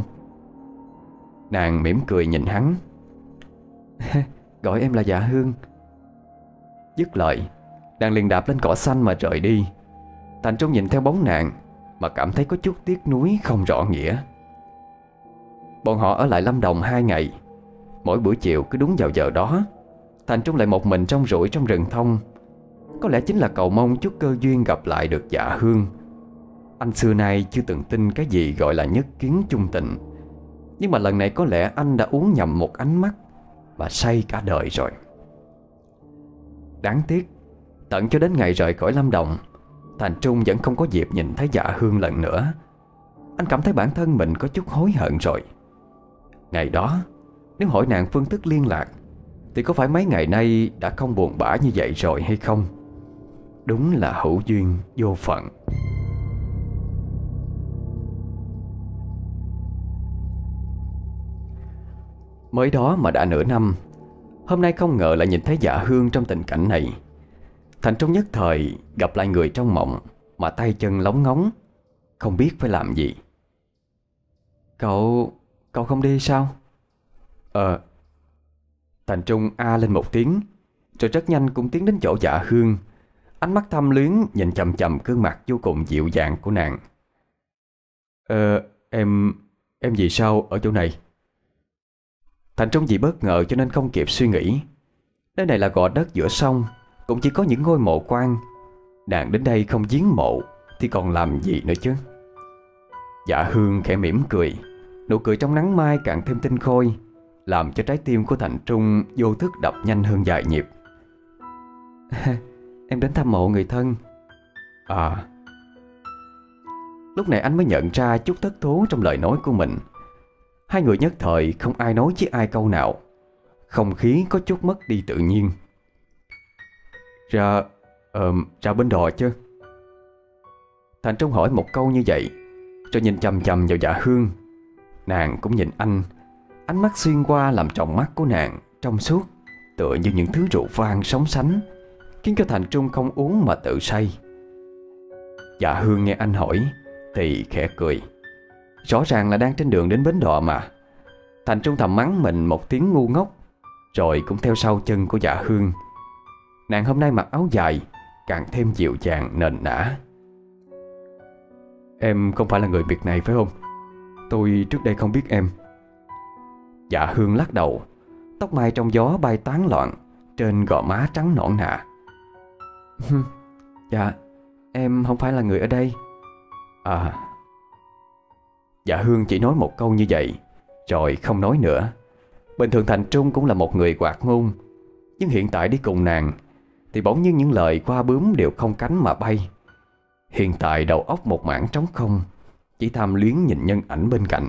Nàng mỉm cười nhìn hắn. Gọi em là Dạ Hương. Dứt lời, nàng liền đạp lên cỏ xanh mà rời đi. Thành Trung nhìn theo bóng nàng mà cảm thấy có chút tiếc nuối không rõ nghĩa. Bọn họ ở lại Lâm Đồng hai ngày. Mỗi buổi chiều cứ đúng vào giờ đó, Thành Trung lại một mình rong ruổi trong rừng thông. Có lẽ chính là cầu mong chút cơ duyên gặp lại được Dạ Hương. Anh xưa nay chưa từng tin cái gì gọi là nhất kiến chung tình, nhưng mà lần này có lẽ anh đã uống nhầm một ánh mắt và say cả đời rồi. Đáng tiếc, tận cho đến ngày rời khỏi Lâm Đồng, Thành Trung vẫn không có dịp nhìn thấy Dạ Hương lần nữa. Anh cảm thấy bản thân mình có chút hối hận rồi. Ngày đó, nếu hỏi nàng phương thức liên lạc, thì có phải mấy ngày nay đã không buồn bã như vậy rồi hay không? Đúng là hữu duyên vô phận. Mới đó mà đã nửa năm, hôm nay không ngờ lại nhìn thấy Dạ Hương trong tình cảnh này. Thành Trung nhất thời gặp lại người trong mộng mà tay chân lóng ngóng, không biết phải làm gì. Cậu... cậu không đi sao? Ờ... Thành Trung a lên một tiếng, rồi rất nhanh cũng tiến đến chỗ Dạ Hương. Ánh mắt thâm luyến nhìn chằm chằm gương mặt vô cùng dịu dàng của nàng. Ờ... em... em vì sao ở chỗ này? Thành Trung vì bất ngờ cho nên không kịp suy nghĩ. Nơi này là gò đất giữa sông, cũng chỉ có những ngôi mộ quan. Nàng đến đây không viếng mộ thì còn làm gì nữa chứ? Dạ Hương khẽ mỉm cười. Nụ cười trong nắng mai càng thêm tinh khôi, làm cho trái tim của Thành Trung vô thức đập nhanh hơn vài nhịp. Em đến thăm mộ người thân. À. Lúc này anh mới nhận ra chút thất thố trong lời nói của mình. Hai người nhất thời không ai nói với ai câu nào. Không khí có chút mất đi tự nhiên. Ra... Ờ, ra bến đò chứ? Thành Trung hỏi một câu như vậy, rồi nhìn chằm chằm vào Dạ Hương. Nàng cũng nhìn anh. Ánh mắt xuyên qua làm tròng mắt của nàng trong suốt, tựa như những thứ rượu vang sóng sánh, khiến cho Thành Trung không uống mà tự say. Dạ Hương nghe anh hỏi thì khẽ cười. Rõ ràng là đang trên đường đến bến đò mà. Thành Trung thầm mắng mình một tiếng ngu ngốc, rồi cũng theo sau chân của Dạ Hương. Nàng hôm nay mặc áo dài, càng thêm dịu dàng nền nã. Em không phải là người Việt này phải không? Tôi trước đây không biết em. Dạ Hương lắc đầu. Tóc mai trong gió bay tán loạn trên gò má trắng nõn nà. Dạ, em không phải là người ở đây. À. Dạ Hương chỉ nói một câu như vậy, rồi không nói nữa. Bình thường Thành Trung cũng là một người hoạt ngôn, nhưng hiện tại đi cùng nàng thì bỗng nhiên những lời qua bướm đều không cánh mà bay. Hiện tại đầu óc một mảng trống không, chỉ tham luyến nhìn nhân ảnh bên cạnh.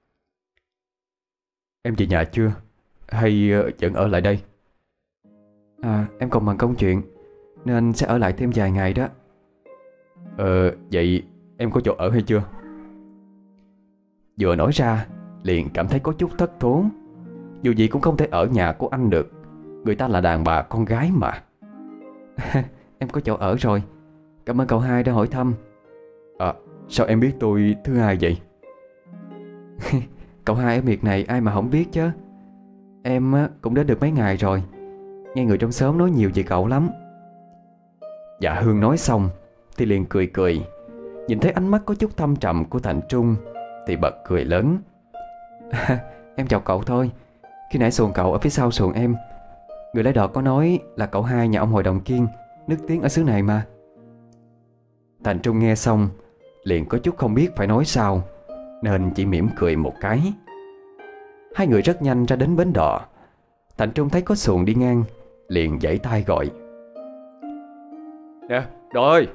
Em về nhà chưa? Hay vẫn ở lại đây? À, em còn bận công chuyện nên sẽ ở lại thêm vài ngày đó. Ờ, vậy em có chỗ ở hay chưa? Vừa nói ra liền cảm thấy có chút thất thố. Dù gì cũng không thể ở nhà của anh được, người ta là đàn bà con gái mà. Em có chỗ ở rồi. Cảm ơn cậu hai đã hỏi thăm. À, sao em biết tôi thứ hai vậy? Cậu hai ở miệt này ai mà không biết chứ. Em cũng đến được mấy ngày rồi, nghe người trong xóm nói nhiều về cậu lắm. Dạ Hương nói xong thì liền cười cười. Nhìn thấy ánh mắt có chút thâm trầm của Thành Trung thì bật cười lớn. Em chào cậu thôi. Khi nãy xuồng cậu ở phía sau xuồng em, người lái đò có nói là cậu hai nhà ông Hội Đồng Kiên, nức tiếng ở xứ này mà. Thành Trung nghe xong liền có chút không biết phải nói sao, nên chỉ mỉm cười một cái. Hai người rất nhanh ra đến bến đò. Thành Trung thấy có xuồng đi ngang, liền giãy tay gọi. Nè, đò ơi!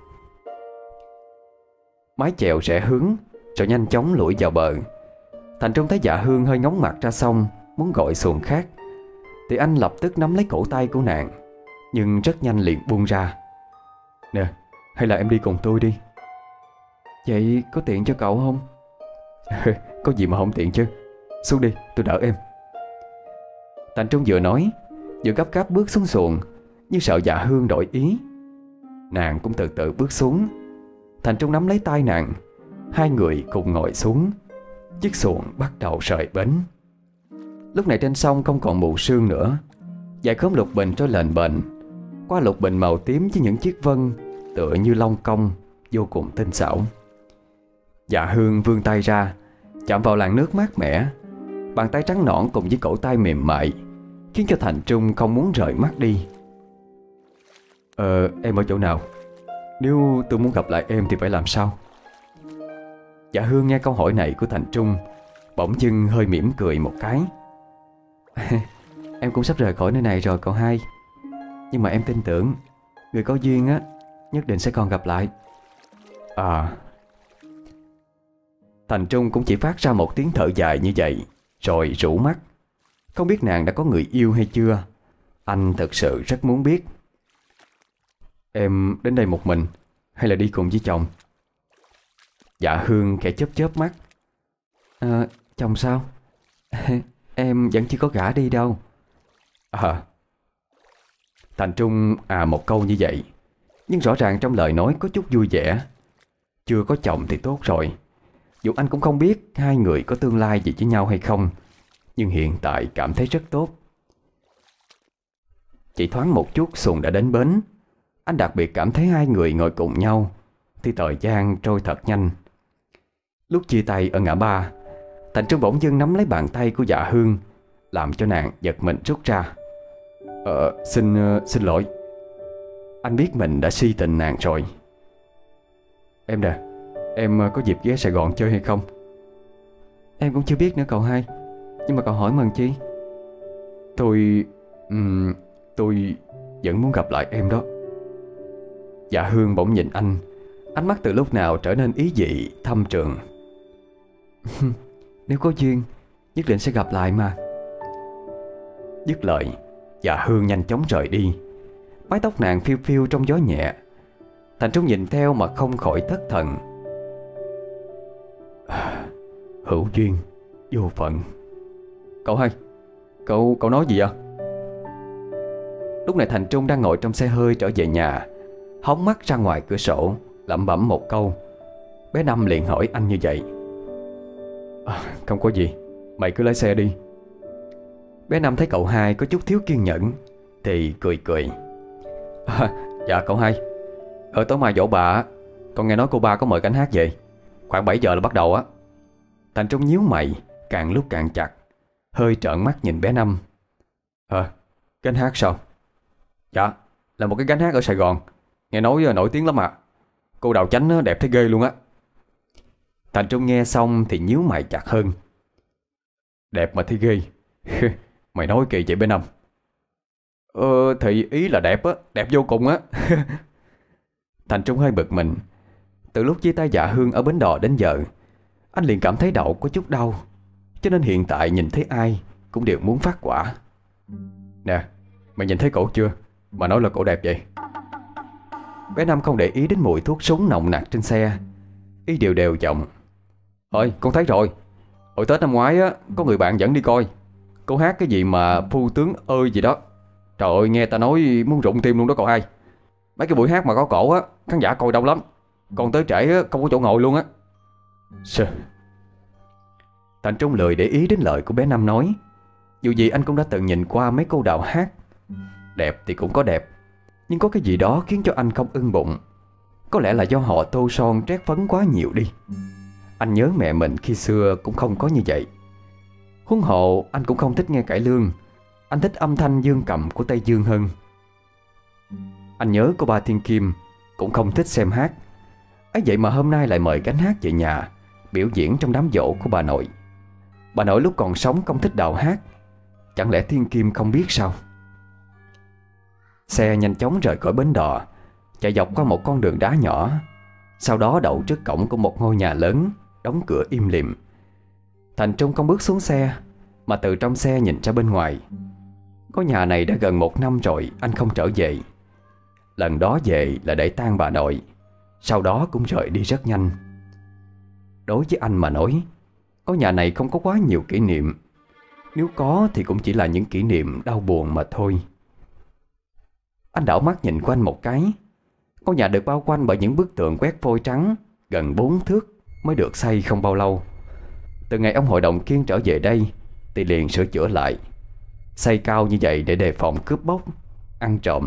Mái chèo rẽ hướng rồi nhanh chóng lủi vào bờ. Thành Trung thấy Dạ Hương hơi ngóng mặt ra sông, muốn gọi xuồng khác, thì anh lập tức nắm lấy cổ tay của nàng, nhưng rất nhanh liền buông ra. Nè, hay là em đi cùng tôi đi. Vậy có tiện cho cậu không? Có gì mà không tiện chứ. Xuống đi, tôi đỡ em. Thành Trung vừa nói vừa gấp gáp bước xuống xuồng, như sợ Dạ Hương đổi ý. Nàng cũng từ từ bước xuống. Thành Trung nắm lấy tay nàng, hai người cùng ngồi xuống. Chiếc xuồng bắt đầu rời bến. Lúc này trên sông không còn mù sương nữa, dải khóm lục bình trôi lềnh bềnh. qua lục bình màu tím với những chiếc vân tựa như long cong vô cùng tinh xảo. Dạ Hương vươn tay ra, chạm vào làn nước mát mẻ. Bàn tay trắng nõn cùng với cổ tay mềm mại khiến cho Thành Trung không muốn rời mắt đi. Ờ, em ở chỗ nào? Nếu tôi muốn gặp lại em thì phải làm sao? Dạ Hương nghe câu hỏi này của Thành Trung, bỗng dưng hơi mỉm cười một cái. Em cũng sắp rời khỏi nơi này rồi cậu hai. Nhưng mà em tin tưởng người có duyên á nhất định sẽ còn gặp lại. À. Thành Trung cũng chỉ phát ra một tiếng thở dài như vậy, rồi rũ mắt. Không biết nàng đã có người yêu hay chưa. Anh thật sự rất muốn biết. Em đến đây một mình hay là đi cùng với chồng? Dạ Hương khẽ chớp chớp mắt. À, chồng sao? Em vẫn chưa có gả đi đâu. À. Thành Trung à một câu như vậy, nhưng rõ ràng trong lời nói có chút vui vẻ. Chưa có chồng thì tốt rồi. Dù anh cũng không biết hai người có tương lai gì với nhau hay không, nhưng hiện tại cảm thấy rất tốt. Chỉ thoáng một chút xuồng đã đến bến. Anh đặc biệt cảm thấy hai người ngồi cùng nhau thì thời gian trôi thật nhanh. Lúc chia tay ở ngã ba, Thành Trung bỗng dưng nắm lấy bàn tay của Dạ Hương, làm cho nàng giật mình rút ra. Ờ, xin, uh, xin lỗi. Anh biết mình đã si tình nàng rồi. Em nè, em có dịp ghé Sài Gòn chơi hay không? Em cũng chưa biết nữa cậu hai. Nhưng mà cậu hỏi mừng chi? Tôi... Um, tôi vẫn muốn gặp lại em đó. Dạ Hương bỗng nhìn anh, ánh mắt từ lúc nào trở nên ý dị, thâm trường. Nếu có duyên nhất định sẽ gặp lại mà. Dứt lời, Dạ Hương nhanh chóng rời đi. Mái tóc nàng phiêu phiêu trong gió nhẹ. Thành Trung nhìn theo mà không khỏi thất thần. Hữu duyên, vô phận. Cậu hai, Cậu, cậu nói gì vậy? Lúc này Thành Trung đang ngồi trong xe hơi trở về nhà, hóng mắt ra ngoài cửa sổ, lẩm bẩm một câu. Bé Năm liền hỏi anh như vậy. À, không có gì, mày cứ lái xe đi. Bé Năm thấy cậu hai có chút thiếu kiên nhẫn thì cười cười. À, dạ cậu hai, ở tối mai dỗ bà, con nghe nói cô ba có mời cánh hát về, khoảng bảy giờ là bắt đầu á. Thành Trung nhíu mày, càng lúc càng chặt, hơi trợn mắt nhìn bé Năm. Ờ, cánh hát sao? Dạ, là một cái cánh hát ở Sài Gòn, nghe nói nổi tiếng lắm à. Cô Đào Chánh đẹp thấy ghê luôn á. Thành Trung nghe xong thì nhíu mày chặt hơn. Đẹp mà thấy ghê? Mày nói kỳ vậy bé Năm? Ờ thì ý là đẹp á, đẹp vô cùng á. Thành Trung hơi bực mình. Từ lúc chia tay Dạ Hương ở bến đò đến giờ, anh liền cảm thấy đầu có chút đau, cho nên hiện tại nhìn thấy ai cũng đều muốn phát quả. Nè, mày nhìn thấy cổ chưa mà nói là cổ đẹp vậy? Bé Năm không để ý đến mùi thuốc súng nồng nặc trên xe, y đều đều giọng. Ôi, con thấy rồi. Hồi Tết năm ngoái á, có người bạn dẫn đi coi. Cô hát cái gì mà phu tướng ơi gì đó. Trời ơi, nghe ta nói muốn rụng tim luôn đó cậu hai. Mấy cái buổi hát mà có cổ á, khán giả coi đông lắm. Còn tới trễ á, không có chỗ ngồi luôn á. Sơ. Thành Trung lười để ý đến lời của bé Năm nói. Dù gì anh cũng đã từng nhìn qua mấy cô đào hát. Đẹp thì cũng có đẹp, nhưng có cái gì đó khiến cho anh không ưng bụng. Có lẽ là do họ tô son trét phấn quá nhiều đi. Anh nhớ mẹ mình khi xưa cũng không có như vậy. Huống hộ anh cũng không thích nghe cải lương. Anh thích âm thanh dương cầm của Tây Dương hơn. Anh nhớ cô ba Thiên Kim cũng không thích xem hát. Ấy vậy mà hôm nay lại mời gánh hát về nhà biểu diễn trong đám giỗ của bà nội. Bà nội lúc còn sống không thích đào hát, chẳng lẽ Thiên Kim không biết sao? Xe nhanh chóng rời khỏi bến đò, chạy dọc qua một con đường đá nhỏ, sau đó đậu trước cổng của một ngôi nhà lớn, đóng cửa im lìm. Thành Trung không bước xuống xe, mà từ trong xe nhìn ra bên ngoài. Ngôi nhà này đã gần một năm rồi anh không trở về. Lần đó về là để tang bà nội, sau đó cũng rời đi rất nhanh. Đối với anh mà nói, ngôi nhà này không có quá nhiều kỷ niệm. Nếu có thì cũng chỉ là những kỷ niệm đau buồn mà thôi. Anh đảo mắt nhìn quanh một cái. Ngôi nhà được bao quanh bởi những bức tường quét vôi trắng, gần bốn thước, mới được xây không bao lâu. Từ ngày ông hội đồng Kiên trở về đây thì liền sửa chữa lại, xây cao như vậy để đề phòng cướp bóc, ăn trộm,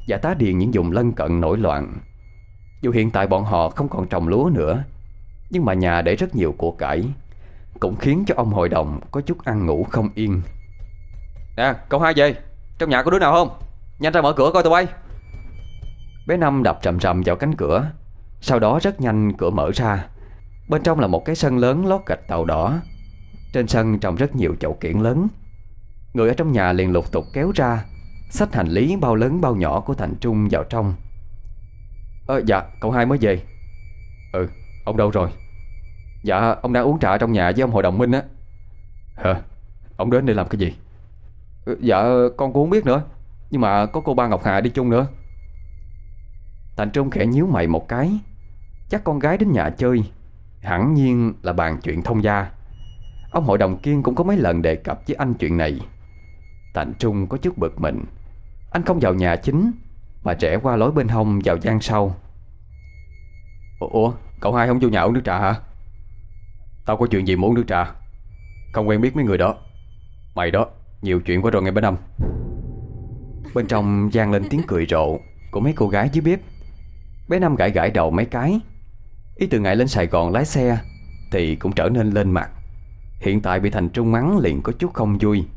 và tá điền những vùng lân cận nổi loạn. Dù hiện tại bọn họ không còn trồng lúa nữa, nhưng mà nhà để rất nhiều của cải, cũng khiến cho ông hội đồng có chút ăn ngủ không yên. Nè, cậu hai về, trong nhà có đứa nào không? Nhanh ra mở cửa coi tụi bay. Bé Năm đập rầm rầm vào cánh cửa. Sau đó rất nhanh cửa mở ra. Bên trong là một cái sân lớn lót gạch tàu đỏ. Trên sân trồng rất nhiều chậu kiển lớn. Người ở trong nhà liền lục tục kéo ra, xách hành lý bao lớn bao nhỏ của Thành Trung vào trong. Ờ dạ, cậu hai mới về. Ừ, ông đâu rồi? Dạ, ông đang uống trà trong nhà với ông hội đồng Minh á. Hả? Ông đến đây làm cái gì? Dạ, con cũng không biết nữa, nhưng mà có cô ba Ngọc Hà đi chung nữa. Thành Trung khẽ nhíu mày một cái. Chắc con gái đến nhà chơi, hẳn nhiên là bàn chuyện thông gia. Ông hội đồng Kiên cũng có mấy lần đề cập với anh chuyện này. Thành Trung có chút bực mình. Anh không vào nhà chính mà rẽ qua lối bên hông vào gian sau. Ủa, cậu hai không vô nhà uống nước trà hả? Tao có chuyện gì muốn uống nước trà. Không quen biết mấy người đó. Mày đó, nhiều chuyện quá rồi nghe bé Năm. Bên trong vang lên tiếng cười rộ của mấy cô gái dưới bếp. Bé Năm gãi gãi đầu mấy cái. Ý từ ngày lên Sài Gòn lái xe thì cũng trở nên lên mặt. Hiện tại bị Thành Trung mắng liền có chút không vui.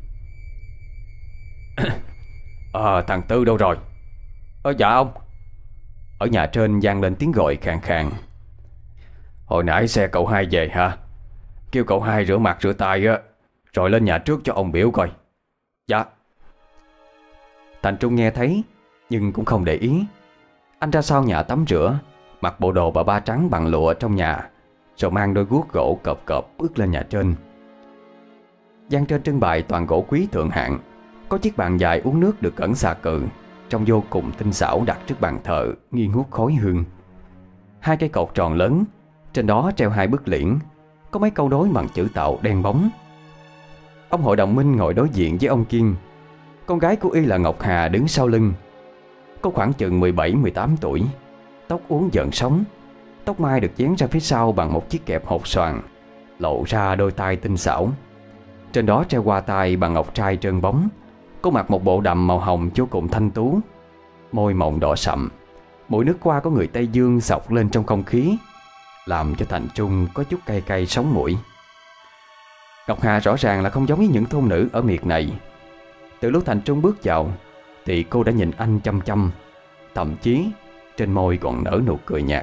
Ờ, thằng Tư đâu rồi? Ờ, dạ ông. Ở nhà trên vang lên tiếng gọi khàn khàn. Hồi nãy xe cậu hai về hả? Kêu cậu hai rửa mặt rửa tay á, rồi lên nhà trước cho ông biểu coi. Dạ. Thành Trung nghe thấy nhưng cũng không để ý. Anh ra sau nhà tắm rửa, mặc bộ đồ bà ba trắng bằng lụa trong nhà, rồi mang đôi guốc gỗ cộp cộp bước lên nhà trên. Gian trên trưng bày toàn gỗ quý thượng hạng. Có chiếc bàn dài uống nước được ẩn xà cừ, trông vô cùng tinh xảo đặt trước bàn thờ, nghi ngút khói hương. Hai cây cột tròn lớn, trên đó treo hai bức liễn, có mấy câu đối bằng chữ Tàu đen bóng. Ông hội đồng Minh ngồi đối diện với ông Kiên. Con gái của y là Ngọc Hà đứng sau lưng. Có khoảng chừng mười bảy mười tám tuổi, tóc uốn dợn sóng, tóc mai được vén ra phía sau bằng một chiếc kẹp hột xoàn, lộ ra đôi tai tinh xảo. Trên đó treo hoa tai bằng ngọc trai trơn bóng. Cô mặc một bộ đầm màu hồng vô cùng thanh tú, môi mọng đỏ sậm, mũi nước hoa có người Tây Dương xộc lên trong không khí, làm cho Thành Trung có chút cay cay sống mũi. Ngọc Hà rõ ràng là không giống với những thôn nữ ở miệt này. Từ lúc Thành Trung bước vào thì cô đã nhìn anh chăm chăm, thậm chí trên môi còn nở nụ cười nhạt.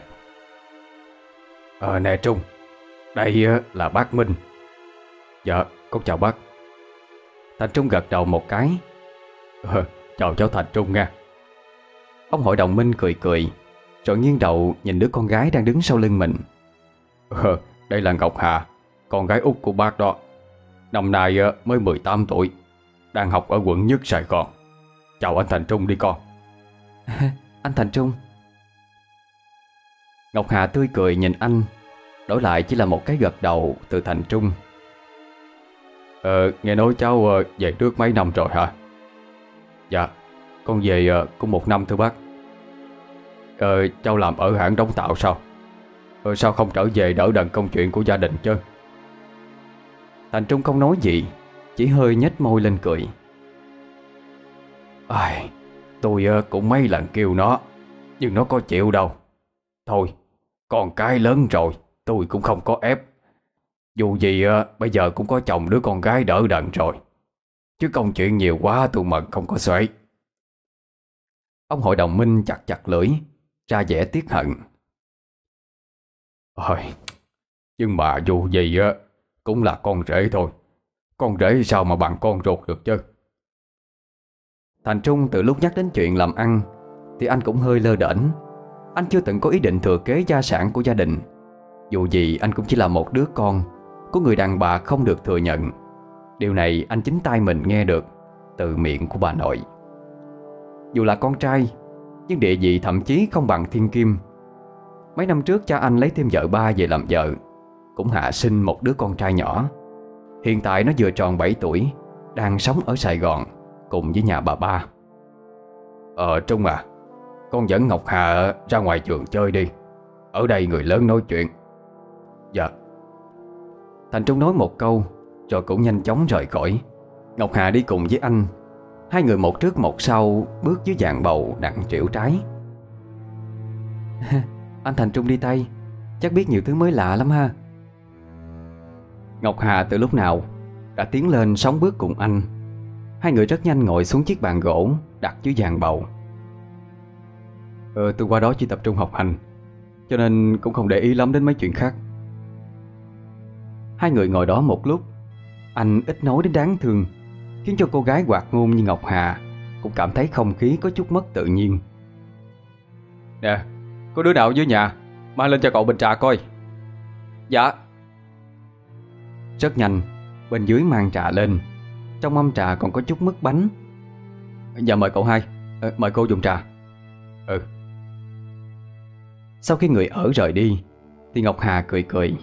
Ờ nè Trung, đây là bác Minh. Dạ, con chào bác. Thành Trung gật đầu một cái. Ờ, chào cháu Thành Trung nha. Ông hội đồng Minh cười cười, rồi nghiêng đầu nhìn đứa con gái đang đứng sau lưng mình. Ờ, đây là Ngọc Hà, con gái út của bác đó. Năm nay mới mười tám tuổi, đang học ở quận nhất Sài Gòn. Chào anh Thành Trung đi con. Anh Thành Trung. Ngọc Hà tươi cười nhìn anh, đổi lại chỉ là một cái gật đầu từ Thành Trung. Ờ, nghe nói cháu về nước mấy năm rồi hả? Dạ, con về cũng một năm thưa bác. Ờ, cháu làm ở hãng đóng tàu sao? Ờ, sao không trở về đỡ đần công chuyện của gia đình chứ? Thành Trung không nói gì, chỉ hơi nhếch môi lên cười. Ai, tôi cũng mấy lần kêu nó, nhưng nó có chịu đâu. Thôi, con cái lớn rồi, tôi cũng không có ép. Dù gì bây giờ cũng có chồng đứa con gái đỡ đần rồi, chứ công chuyện nhiều quá tôi mận không có xuể. Ông hội đồng Minh chặt chặt lưỡi, ra vẻ tiếc hận. Ôi, nhưng mà dù gì á cũng là con rể thôi. Con rể sao mà bằng con ruột được chứ? Thành Trung từ lúc nhắc đến chuyện làm ăn thì anh cũng hơi lơ đễnh. Anh chưa từng có ý định thừa kế gia sản của gia đình. Dù gì anh cũng chỉ là một đứa con của người đàn bà không được thừa nhận. Điều này anh chính tay mình nghe được từ miệng của bà nội. Dù là con trai, nhưng địa vị thậm chí không bằng thiên kim. Mấy năm trước cha anh lấy thêm vợ ba về làm vợ, cũng hạ sinh một đứa con trai nhỏ. Hiện tại nó vừa tròn bảy tuổi, đang sống ở Sài Gòn cùng với nhà bà ba. Ờ Trung à, con dẫn Ngọc Hà ra ngoài trường chơi đi, ở đây người lớn nói chuyện. Dạ. Thành Trung nói một câu rồi cũng nhanh chóng rời khỏi. Ngọc Hà đi cùng với anh. Hai người một trước một sau bước dưới dạng bầu đặng trĩu trái. Anh Thành Trung đi Tây, chắc biết nhiều thứ mới lạ lắm ha. Ngọc Hà từ lúc nào đã tiến lên sóng bước cùng anh. Hai người rất nhanh ngồi xuống chiếc bàn gỗ đặt dưới giàn bầu. Ờ, tôi qua đó chỉ tập trung học hành, cho nên cũng không để ý lắm đến mấy chuyện khác. Hai người ngồi đó một lúc. Anh ít nói đến đáng thương, khiến cho cô gái hoạt ngôn như Ngọc Hà cũng cảm thấy không khí có chút mất tự nhiên. Nè, có đứa nào dưới nhà mang lên cho cậu bình trà coi. Dạ. Rất nhanh, bên dưới mang trà lên. Trong mâm trà còn có chút mứt bánh. Dạ mời cậu hai. à, Mời cô dùng trà. Ừ. Sau khi người ở rời đi thì Ngọc Hà cười cười.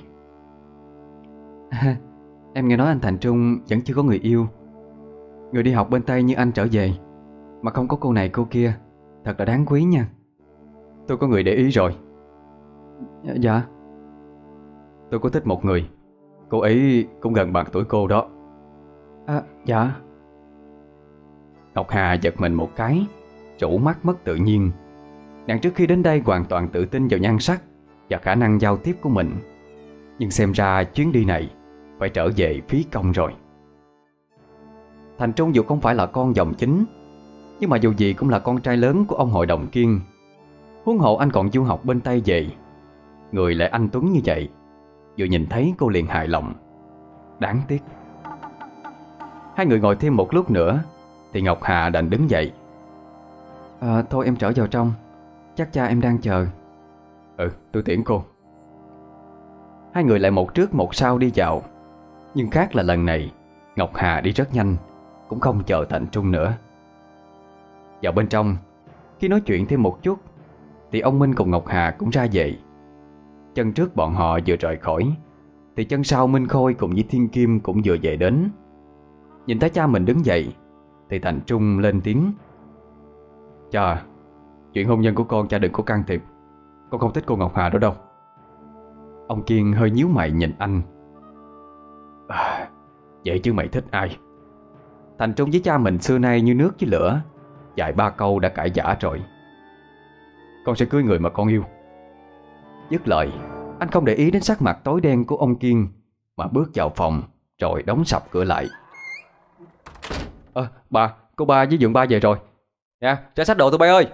À, em nghe nói anh Thành Trung vẫn chưa có người yêu. Người đi học bên Tây như anh trở về mà không có cô này cô kia, thật là đáng quý nha. Tôi có người để ý rồi. Dạ. Tôi có thích một người. Cô ấy cũng gần bằng tuổi cô đó. À, dạ. Ngọc Hà giật mình một cái, rũ mắt mất tự nhiên. Nàng trước khi đến đây hoàn toàn tự tin vào nhan sắc và khả năng giao tiếp của mình. Nhưng xem ra chuyến đi này phải trở về phí công rồi. Thành Trung dù không phải là con dòng chính, nhưng mà dù gì cũng là con trai lớn của ông hội đồng Kiên. Huống hộ anh còn du học bên Tây về. Người lại anh tuấn như vậy, vừa nhìn thấy cô liền hài lòng. Đáng tiếc. Hai người ngồi thêm một lúc nữa thì Ngọc Hà đành đứng dậy. À, thôi em trở vào trong, chắc cha em đang chờ. Ừ, tôi tiễn cô. Hai người lại một trước một sau đi vào. Nhưng khác là lần này Ngọc Hà đi rất nhanh, cũng không chờ Thành Trung nữa. Vào bên trong, khi nói chuyện thêm một chút thì ông Minh cùng Ngọc Hà cũng ra về. Chân trước bọn họ vừa rời khỏi thì chân sau Minh Khôi cùng với Thiên Kim cũng vừa về đến. Nhìn thấy cha mình đứng dậy thì Thành Trung lên tiếng. Cha, chuyện hôn nhân của con cha đừng có can thiệp. Con không thích cô Ngọc Hà đó đâu. Ông Kiên hơi nhíu mày nhìn anh. À, vậy chứ mày thích ai? Thành Trung với cha mình xưa nay như nước với lửa, vài ba câu đã cãi vã rồi. Con sẽ cưới người mà con yêu. Dứt lời, anh không để ý đến sắc mặt tối đen của ông Kiên mà bước vào phòng rồi đóng sập cửa lại. Ờ, à, bà, cô ba với Dượng ba về rồi. Nè, ra xách đồ tụi bay ơi.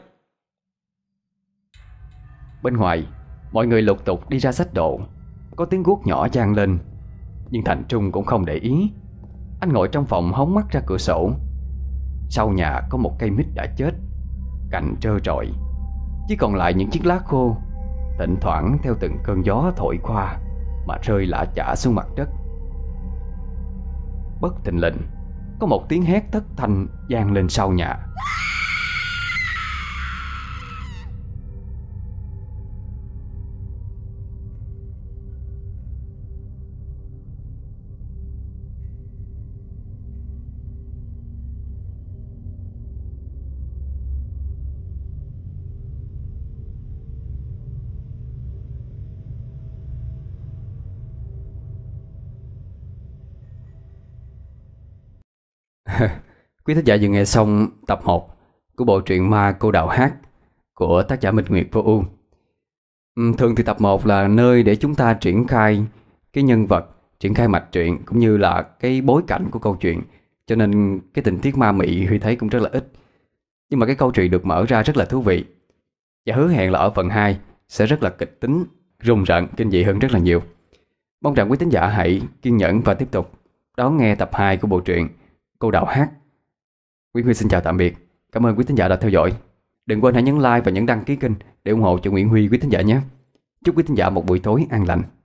Bên ngoài, mọi người lục tục đi ra xách đồ. Có tiếng guốc nhỏ vang lên, nhưng Thành Trung cũng không để ý. Anh ngồi trong phòng hóng mắt ra cửa sổ. Sau nhà có một cây mít đã chết, cành trơ trọi, chỉ còn lại những chiếc lá khô, thỉnh thoảng theo từng cơn gió thổi qua mà rơi lả chả xuống mặt đất. Bất thình lình, có một tiếng hét thất thanh vang lên sau nhà. Quý thính giả vừa nghe xong tập một của bộ truyện Ma Cô Đào Hát của tác giả Minh Nguyệt Vô Ưu. Thường thì tập một là nơi để chúng ta triển khai cái nhân vật, triển khai mạch truyện cũng như là cái bối cảnh của câu chuyện, cho nên cái tình tiết ma mị Huy thấy cũng rất là ít. Nhưng mà cái câu chuyện được mở ra rất là thú vị, và hứa hẹn là ở phần hai sẽ rất là kịch tính, rùng rợn, kinh dị hơn rất là nhiều. Mong rằng quý thính giả hãy kiên nhẫn và tiếp tục đón nghe tập hai của bộ truyện Cô Đào Hát. Nguyễn Huy xin chào tạm biệt. Cảm ơn quý thính giả đã theo dõi. Đừng quên hãy nhấn like và nhấn đăng ký kênh để ủng hộ cho Nguyễn Huy quý thính giả nhé. Chúc quý thính giả một buổi tối an lành.